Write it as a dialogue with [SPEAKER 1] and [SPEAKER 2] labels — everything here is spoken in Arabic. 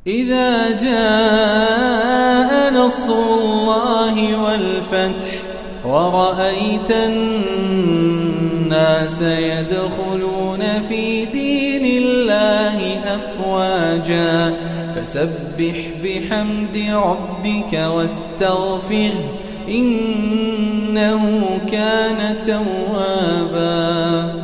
[SPEAKER 1] إذا جاء نصر الله والفتح ورأيت الناس يدخلون في دين الله أفواجا فسبح بحمد ربك واستغفره إنه كان توابا.